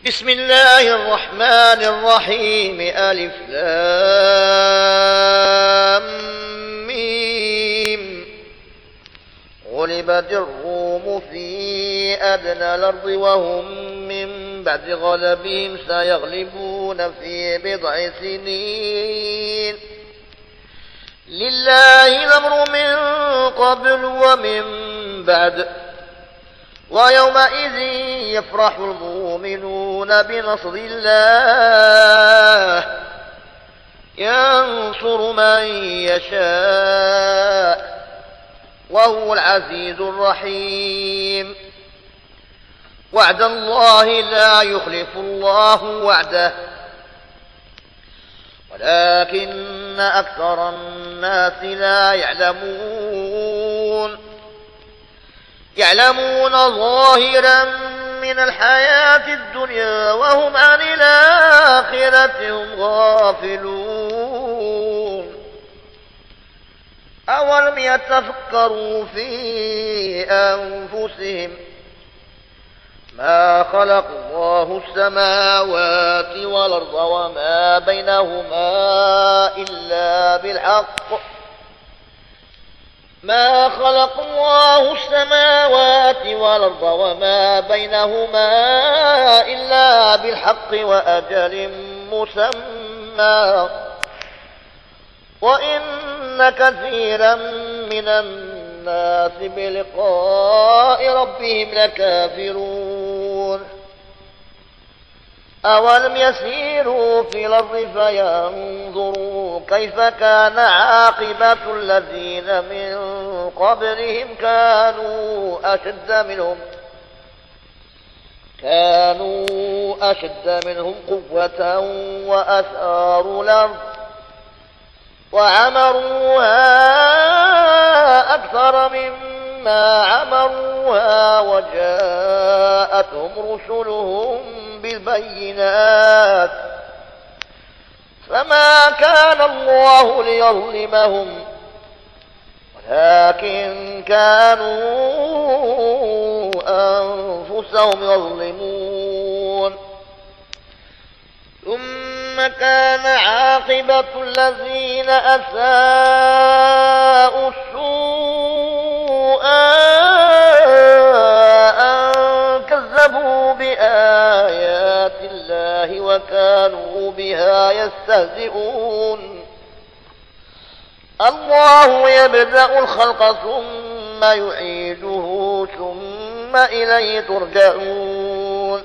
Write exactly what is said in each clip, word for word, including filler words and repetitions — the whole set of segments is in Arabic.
بسم الله الرحمن الرحيم. ألف لام ميم. غلبت الروم في أدنى الأرض وهم من بعد غلبهم سيغلبون في بضع سنين. لله الأمر من قبل ومن بعد، ويومئذ يفرح المؤمنون بنصر الله ينصر من يشاء وهو العزيز الرحيم. وعد الله لا يخلف الله وعده ولكن أكثر الناس لا يعلمون. يعلمون ظاهرا من الحياة الدنيا وهم عن الآخرة هم غافلون. أولم يتفكروا في أنفسهم ما خلق الله السماوات والأرض وما بينهما إلا بالحق ما خلق الله السماوات والأرض وما بينهما إلا بالحق وأجل مسمى وإن كثيرا من الناس بلقاء ربهم لكافرون. أولم يسيروا في الأرض فينظروا كيف كان عاقبة الذين من قبلهم كانوا أشد منهم كانوا أشد منهم قوة وأثاروا الأرض وعمروها أكثر مما عمروها وجاءتهم رسلهم بالبينات فما كان الله ليظلمهم ولكن كانوا أنفسهم يظلمون. ثم كان عاقبة الذين أساءوا السوء أن كذبوا بآيات الله وكانوا بها يستهزئون. الله يبدأ الخلق ثم يعيده ثم إليه ترجعون.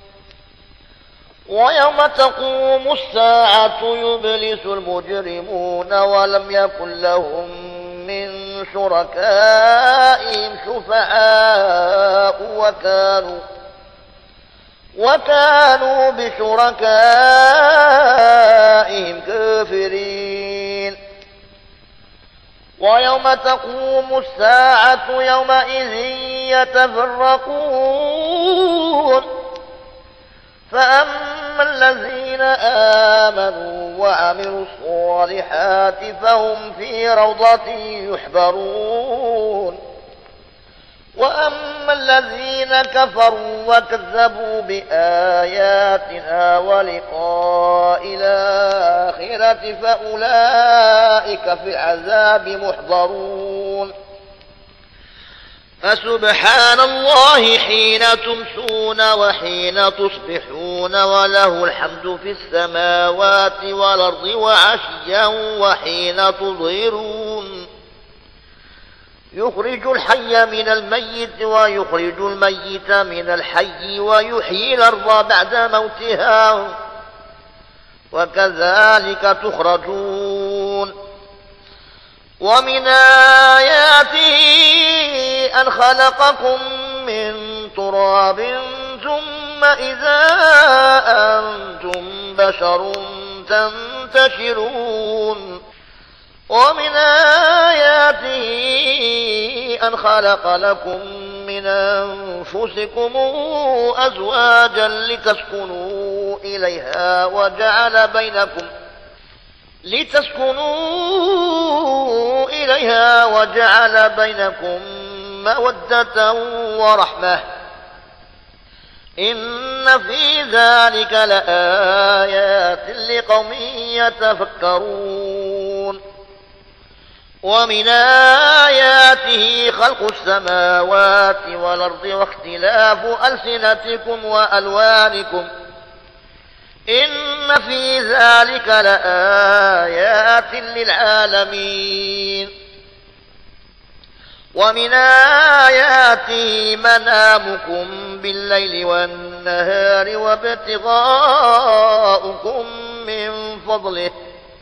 ويوم تقوم الساعة يبلس المجرمون ولم يكن لهم من شركائهم شفعاء وكانوا وكانوا بشركائهم كافرين. ويوم تقوم الساعة يومئذ يتفرقون فأما الذين آمنوا وعملوا الصالحات فهم في روضة يحبرون. وأما الذين كفروا وكذبوا بآياتنا ولقاء الآخرة فأولئك في العذاب محضرون. فسبحان الله حين تمسون وحين تصبحون وله الحمد في السماوات والأرض وعشيا وحين تظهرون. يخرج الحي من الميت ويخرج الميت من الحي ويحيي الأرض بعد موتها وكذلك تخرجون. ومن آياته أن خلقكم من تراب ثم إذا أنتم بشر تنتشرون. ومن آياته أن خلق لكم من أنفسكم أزواجا لتسكنوا إليها وجعل بينكم لتسكنوا إليها وجعل بينكم مودة ورحمة إن في ذلك لآيات لقوم يتفكرون. ومن آياته خلق السماوات والأرض واختلاف ألسنتكم وألوانكم إن في ذلك لآيات للعالمين. ومن آياته منامكم بالليل والنهار وابتغاؤكم من فضله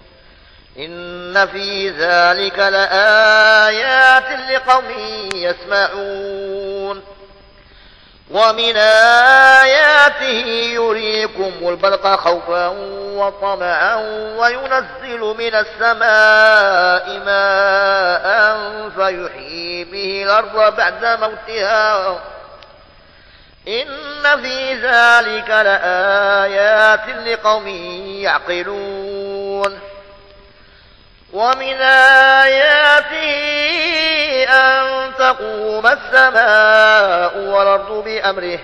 إن في ذلك لآيات لقوم يسمعون. ومن آياته يريكم البرق خوفا وطمعا وينزل من السماء ماء فيحيي به الأرض بعد موتها إن في ذلك لآيات لقوم يعقلون. ومن آياته أن تقوم السماء والأرض بأمره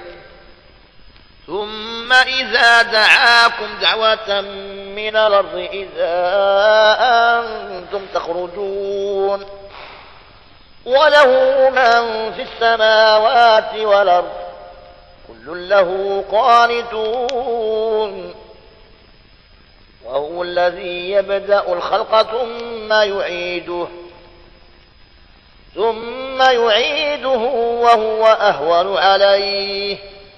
ثم إذا دعاكم دعوة من الأرض إذا أنتم تخرجون. وله من في السماوات والأرض كل له قانتون. وهو الذي يبدأ الخلق ثم يعيده ثم يعيده وهو أهون عليه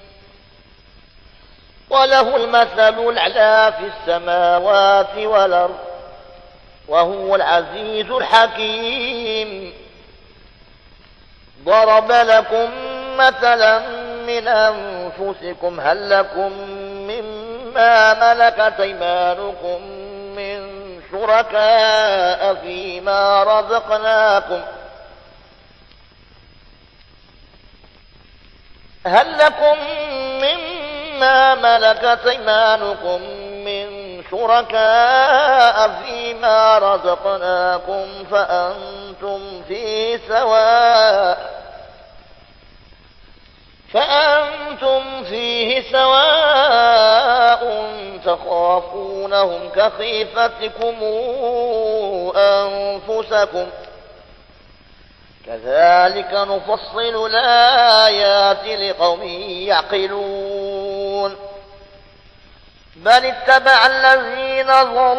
وله المثل الأعلى في السماوات والأرض وهو العزيز الحكيم. ضرب لكم مثلا من أنفسكم هل لكم مما ملكت أيمانكم من شركاء فيما رزقناكم هل لكم مما ملكت أيمانكم من شركاء فيما رزقناكم فأنتم فيه سواء فأنتم فيه سواء تخافونهم كخيفتكم أنفسكم كذلك نفصل الآيات لقوم يعقلون. بل اتبع الذين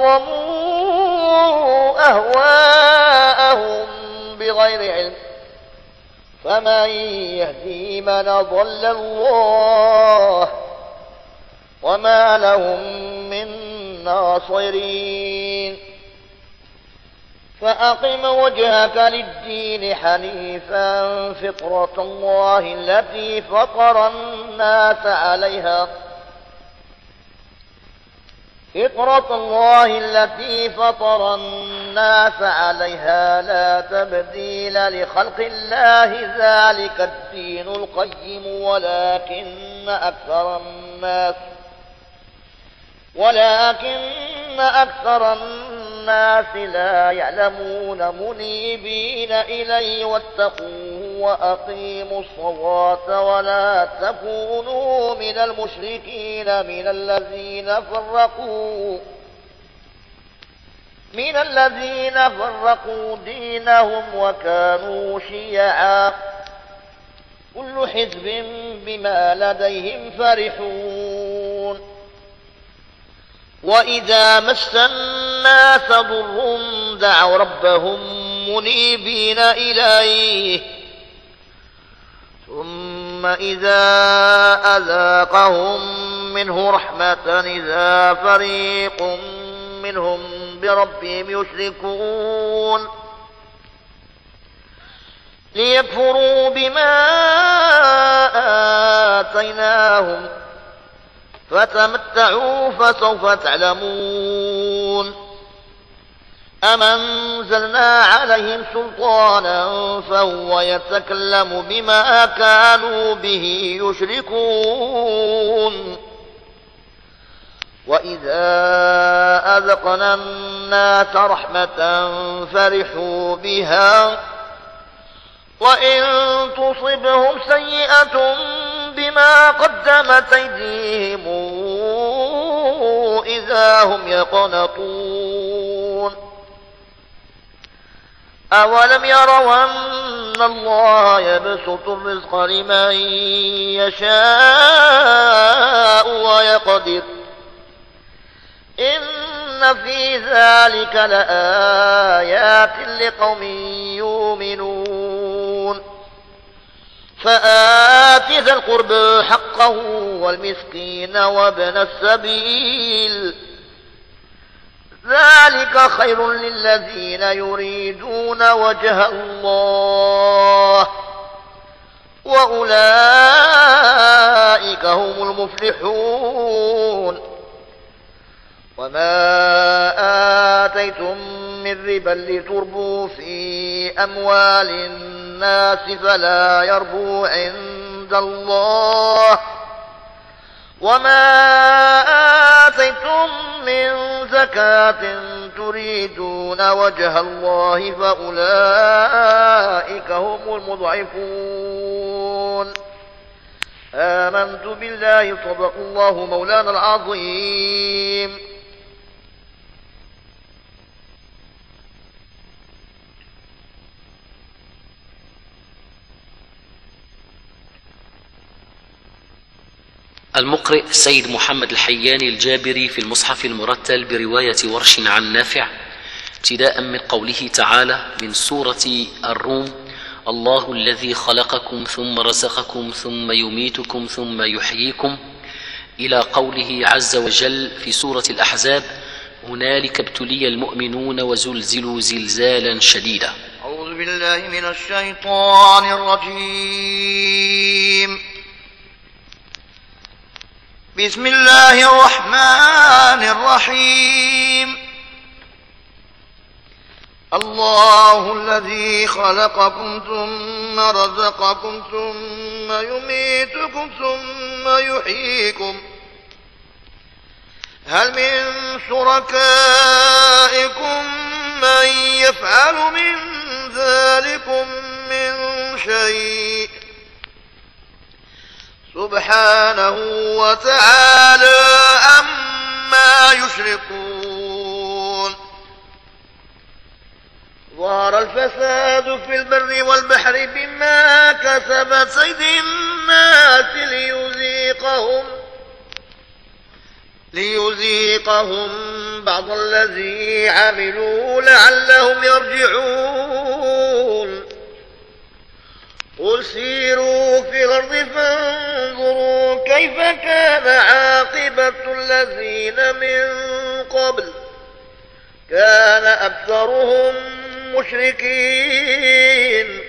ظلموا أهواءهم بغير علم فمن يهدي من أضل الله وما لهم من ناصرين. فأقم وجهك للدين حنيفا فطرة الله التي فطر الناس عليها فطرة الله التي فطر الناس عليها لا تبديل لخلق الله ذلك الدين القيم ولكن أكثر الناس ولكن أكثر الناس لا يعلمون منيبين إليه واتقوه وأقيموا الصلاة ولا تكونوا من المشركين من الذين فرقوا من الذين فرقوا دينهم وكانوا شيعا كل حزب بما لديهم فرحون. وإذا مس الناس ضر دعوا ربهم منيبين إليه ثم إذا أذاقهم منه رحمة إذا فريق منهم بربهم يشركون ليكفروا بما آتيناهم فتمتعوا فسوف تعلمون. أم أنزلنا عليهم سلطانا فهو يتكلم بما كانوا به يشركون. وإذا أذقنا الناس رحمة فرحوا بها وإن تصبهم سيئة بما قدمت أيديهم إذا هم يقنطون أولم يروا أن الله يبسط الرزق لمن يشاء ويقدر إن في ذلك لآيات لقوم يؤمنون فآت ذا القربى حقه والمسكين وابن السبيل ذلك خير للذين يريدون وجه الله وأولئك هم المفلحون وما آتيتم من ربا لتربوا في أموال الناس فلا يربو عند الله وما آتيتم من زكاة تريدون وجه الله فأولئك هم المضعفون آمنت بالله صدق الله مولانا العظيم. المقرئ سيد محمد الحياني الجابري في المصحف المرتل برواية ورش عن نافع ابتداء من قوله تعالى من سورة الروم الله الذي خلقكم ثم رزقكم ثم يميتكم ثم يحييكم إلى قوله عز وجل في سورة الأحزاب هنالك ابتلي المؤمنون وزلزلوا زلزالا شديدا. أعوذ بالله من الشيطان الرجيم. بسم الله الرحمن الرحيم. الله الذي خلقكم ثم رزقكم ثم يميتكم ثم يحييكم هل من شركائكم من يفعل من ذلكم من شيء سبحانه وتعالى عما يشركون. ظهر الفساد في البر والبحر بما كسبت أيدي الناس ليذيقهم ليذيقهم بعض الذي عملوا لعلهم يرجعون. قل سيروا في الأرض فانظروا كيف كان عاقبة الذين من قبل كان أكثرهم مشركين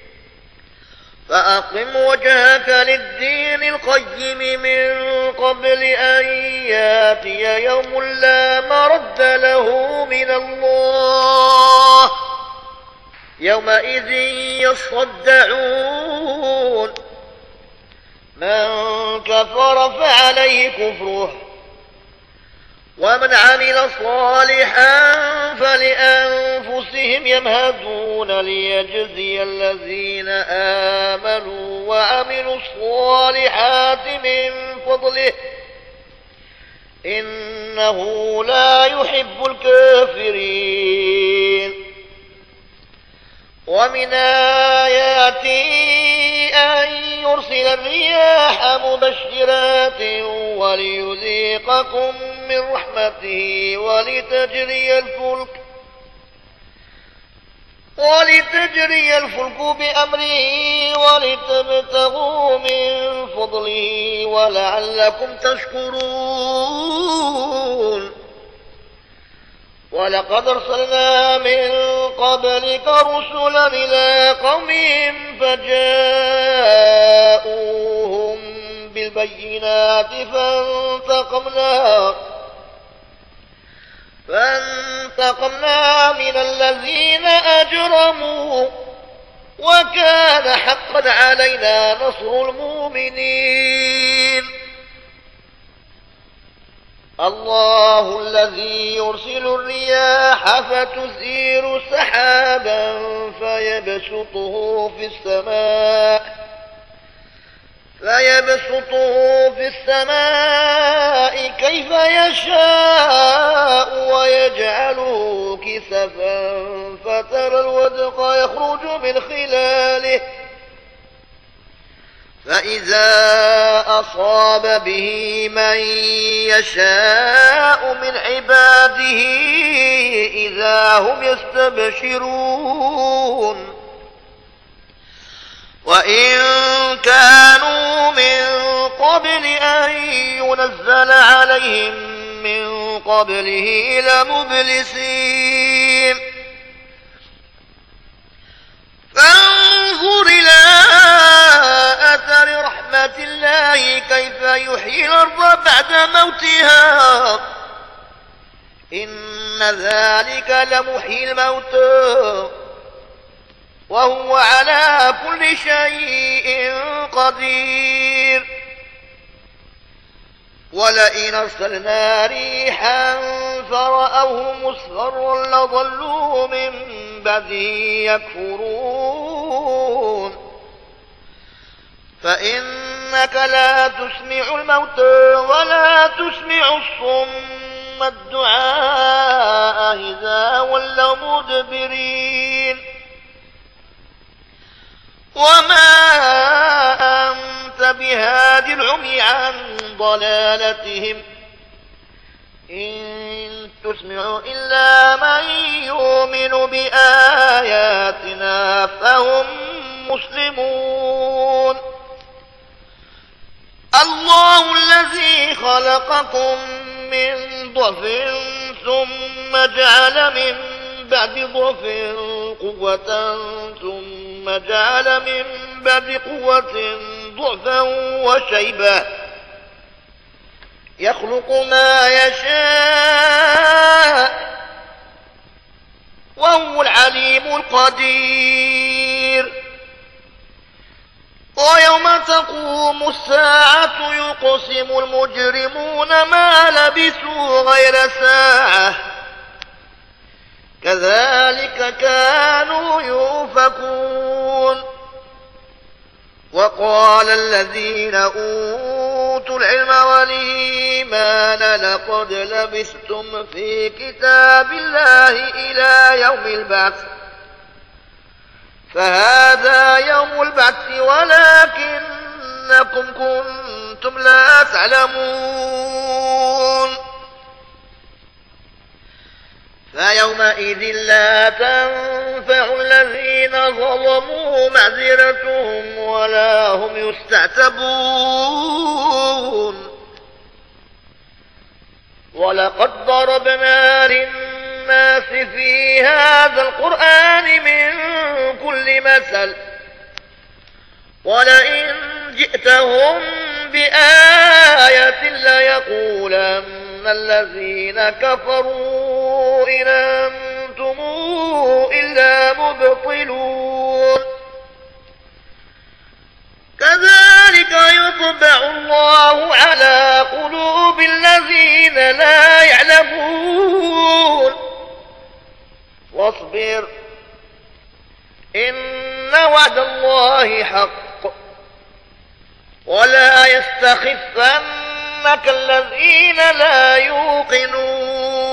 فأقم وجهك للدين القيم من قبل أن ياتي يوم لا مرد له من الله يومئذ يصدعون. من كفر فعليه كفره ومن عمل صالحا فلأنفسهم يمهدون ليجزي الذين آمنوا وعملوا الصالحات من فضله إنه لا يحب الكافرين. ومن آياته أن يرسل الرياح مبشرات وليذيقكم من رحمته ولتجري الفلك ولتجري الفلك بأمره ولتبتغوا من فضله ولعلكم تشكرون. ولقد أرسلنا من قبلك رسلا إلى قومهم فجاءوهم بالبينات فانتقمنا فانتقمنا من الذين أجرموا وكان حقا علينا نصر المؤمنين. الله الذي يرسل الرياح فتثير سحابا فيبسطه في السماء فيبسطه في السماء كيف يشاء ويجعله كسفا فترى الودق يخرج من خلاله فإذا أصاب به من يشاء من عباده إذا هم يستبشرون وإن كانوا من قبل أن ينزل عليهم من قبله لمبلسين فانظر إلى أثر رحمة الله كيف يحيي الأرض بعد موتها إن ذلك لمحيي الموتى وهو على كل شيء قدير ولئن أرسلنا ريحا فرأوه مصفرا لظلوا من بعده يكفرون فإنك لا تسمع الموتى ولا تسمع الصم الدعاء إذا ولوا مدبرين وما أنت بهاد العمي عن ضلالتهم إن تسمع إلا من يؤمن بآياتنا فهم مسلمون الله الذي خلقكم من ضعف ثم جعل من بعد ضعف قوة ثم جعل من بعد قوة ضعفا وشيبا يخلق ما يشاء وهو العليم القدير ويوم تقوم الساعة يقسم المجرمون ما لبثوا غير ساعة كذلك كانوا يؤفكون وقال الذين أوتوا العلم والإيمان لقد لبثتم في كتاب الله إلى يوم البعث فهذا يوم البعث ولكنكم كنتم لا تعلمون فيومئذ لا تنفع الذين ظلموا معذرتهم ولا هم يستعتبون ولقد ضربنا للناس في هذا القرآن من كل مثل ولئن جئتهم بآية ليقولن الذين كفروا إن أنتم إلا مبطلون كذلك يطبع الله على قلوب الذين لا يعلمون واصبر إن وعد الله حق ولا يستخفنك الذين لا يوقنون